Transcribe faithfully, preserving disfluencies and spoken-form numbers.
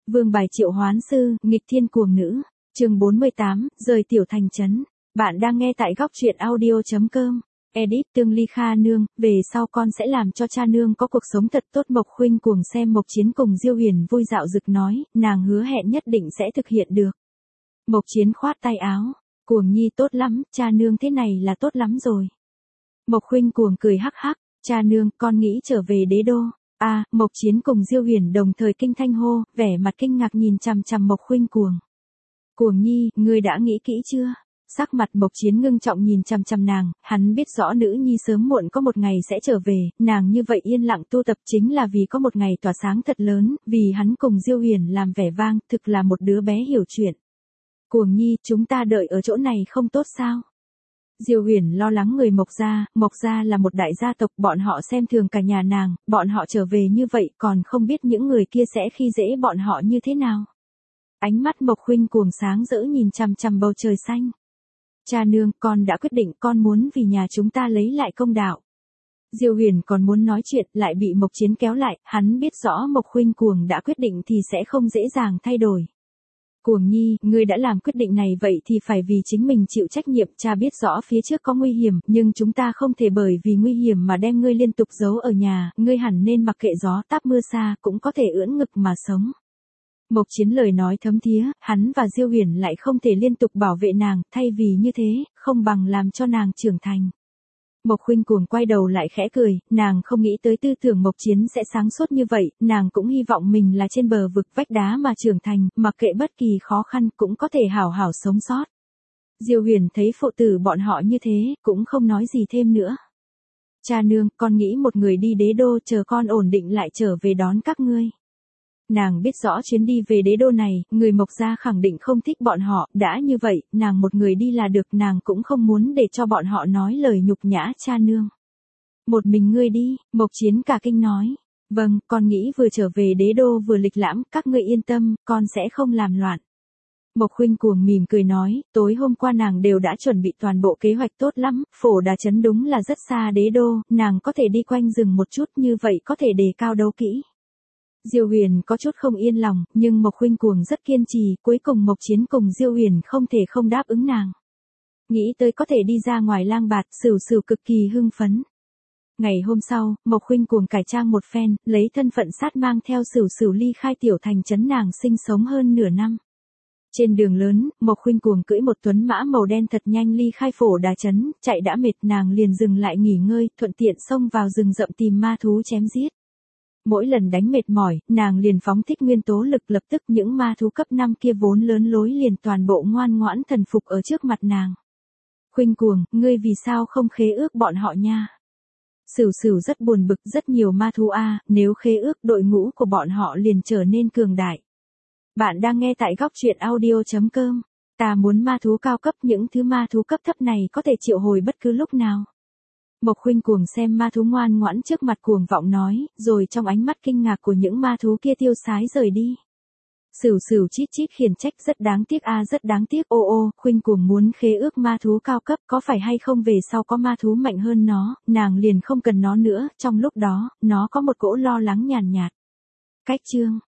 Vương bài triệu hoán sư, nghịch thiên cuồng nữ. Chương bốn mươi tám, rời tiểu thành trấn. Bạn đang nghe tại góc truyện audio.com. Edit Tương Ly Kha nương, về sau con sẽ làm cho cha nương có cuộc sống thật tốt. Mộc Khuynh cuồng xem Mộc Chiến cùng Diêu Huyền vui dạo dực nói, nàng hứa hẹn nhất định sẽ thực hiện được. Mộc Chiến khoát tay áo, cuồng nhi tốt lắm, cha nương thế này là tốt lắm rồi. Mộc Khuynh cuồng cười hắc hắc, cha nương, con nghĩ trở về đế đô. A, à, Mộc Chiến cùng Diêu Huyền đồng thời kinh thanh hô, vẻ mặt kinh ngạc nhìn chằm chằm Mộc Khuynh cuồng. Cuồng nhi, ngươi đã nghĩ kỹ chưa? Sắc mặt Mộc Chiến ngưng trọng nhìn chằm chằm nàng, hắn biết rõ nữ nhi sớm muộn có một ngày sẽ trở về, nàng như vậy yên lặng tu tập chính là vì có một ngày tỏa sáng thật lớn, vì hắn cùng Diêu Huyền làm vẻ vang, thực là một đứa bé hiểu chuyện. Cuồng nhi, chúng ta đợi ở chỗ này không tốt sao? Diêu Huyền lo lắng người Mộc gia, Mộc gia là một đại gia tộc, bọn họ xem thường cả nhà nàng, bọn họ trở về như vậy còn không biết những người kia sẽ khi dễ bọn họ như thế nào. Ánh mắt Mộc Khuynh cuồng sáng rỡ nhìn chằm chằm bầu trời xanh. Cha nương, con đã quyết định, con muốn vì nhà chúng ta lấy lại công đạo. Diêu Huyền còn muốn nói chuyện, lại bị Mộc Chiến kéo lại, hắn biết rõ Mộc Khuynh cuồng đã quyết định thì sẽ không dễ dàng thay đổi. Cuồng nhi, ngươi đã làm quyết định này vậy thì phải vì chính mình chịu trách nhiệm, cha biết rõ phía trước có nguy hiểm, nhưng chúng ta không thể bởi vì nguy hiểm mà đem ngươi liên tục giấu ở nhà, ngươi hẳn nên mặc kệ gió táp mưa xa, cũng có thể ưỡn ngực mà sống. Mộc Chiến lời nói thấm thía, hắn và Diêu Huyền lại không thể liên tục bảo vệ nàng, thay vì như thế, không bằng làm cho nàng trưởng thành. Mộc Khuynh cuồng quay đầu lại khẽ cười, nàng không nghĩ tới tư tưởng Mộc Chiến sẽ sáng suốt như vậy, nàng cũng hy vọng mình là trên bờ vực vách đá mà trưởng thành, mặc kệ bất kỳ khó khăn cũng có thể hảo hảo sống sót. Diêu Huyền thấy phụ tử bọn họ như thế, cũng không nói gì thêm nữa. Cha nương, con nghĩ một người đi đế đô, chờ con ổn định lại trở về đón các ngươi. Nàng biết rõ chuyến đi về đế đô này, người Mộc gia khẳng định không thích bọn họ, đã như vậy, nàng một người đi là được, nàng cũng không muốn để cho bọn họ nói lời nhục nhã cha nương. Một mình ngươi đi, Mộc Chiến cả kinh nói. Vâng, con nghĩ vừa trở về đế đô vừa lịch lãm, các ngươi yên tâm, con sẽ không làm loạn. Mộc Khuynh cuồng mỉm cười nói, tối hôm qua nàng đều đã chuẩn bị toàn bộ kế hoạch tốt lắm, Phổ Đà trấn đúng là rất xa đế đô, nàng có thể đi quanh rừng một chút, như vậy có thể đề cao đấu kỹ. Diêu Huyền có chút không yên lòng, nhưng Mộc Khuynh cuồng rất kiên trì, cuối cùng Mộc Chiến cùng Diêu Huyền không thể không đáp ứng nàng. Nghĩ tới có thể đi ra ngoài lang bạt, Sửu Sửu cực kỳ hưng phấn. Ngày hôm sau, Mộc Khuynh cuồng cải trang một phen, lấy thân phận sát mang theo Sửu Sửu ly khai tiểu thành trấn nàng sinh sống hơn nửa năm. Trên đường lớn, Mộc Khuynh cuồng cưỡi một tuấn mã màu đen thật nhanh ly khai Phổ Đà trấn, chạy đã mệt nàng liền dừng lại nghỉ ngơi, thuận tiện xông vào rừng rậm tìm ma thú chém giết. Mỗi lần đánh mệt mỏi, nàng liền phóng thích nguyên tố lực, lập tức những ma thú cấp năm kia vốn lớn lối liền toàn bộ ngoan ngoãn thần phục ở trước mặt nàng. Khuynh cuồng, ngươi vì sao không khế ước bọn họ nha? Sửu Sửu rất buồn bực, rất nhiều ma thú a, nếu khế ước đội ngũ của bọn họ liền trở nên cường đại. Bạn đang nghe tại góc truyện audio.com. Ta muốn ma thú cao cấp, những thứ ma thú cấp thấp này có thể triệu hồi bất cứ lúc nào. Mộc Khuynh cuồng xem ma thú ngoan ngoãn trước mặt cuồng vọng nói, rồi trong ánh mắt kinh ngạc của những ma thú kia tiêu sái rời đi. Sửu Sửu chít chít khiển trách, rất đáng tiếc a, rất đáng tiếc, ô ô, Khuynh cuồng muốn khế ước ma thú cao cấp, có phải hay không về sau có ma thú mạnh hơn nó, nàng liền không cần nó nữa, trong lúc đó, nó có một cỗ lo lắng nhàn nhạt. Cách chương